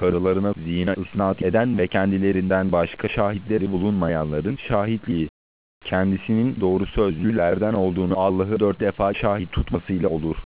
karılarına zina isnat eden ve kendilerinden başka şahitleri bulunmayanların şahitliği, kendisinin doğru sözlülerden olduğunu Allah'ı 4 defa şahit tutmasıyla olur.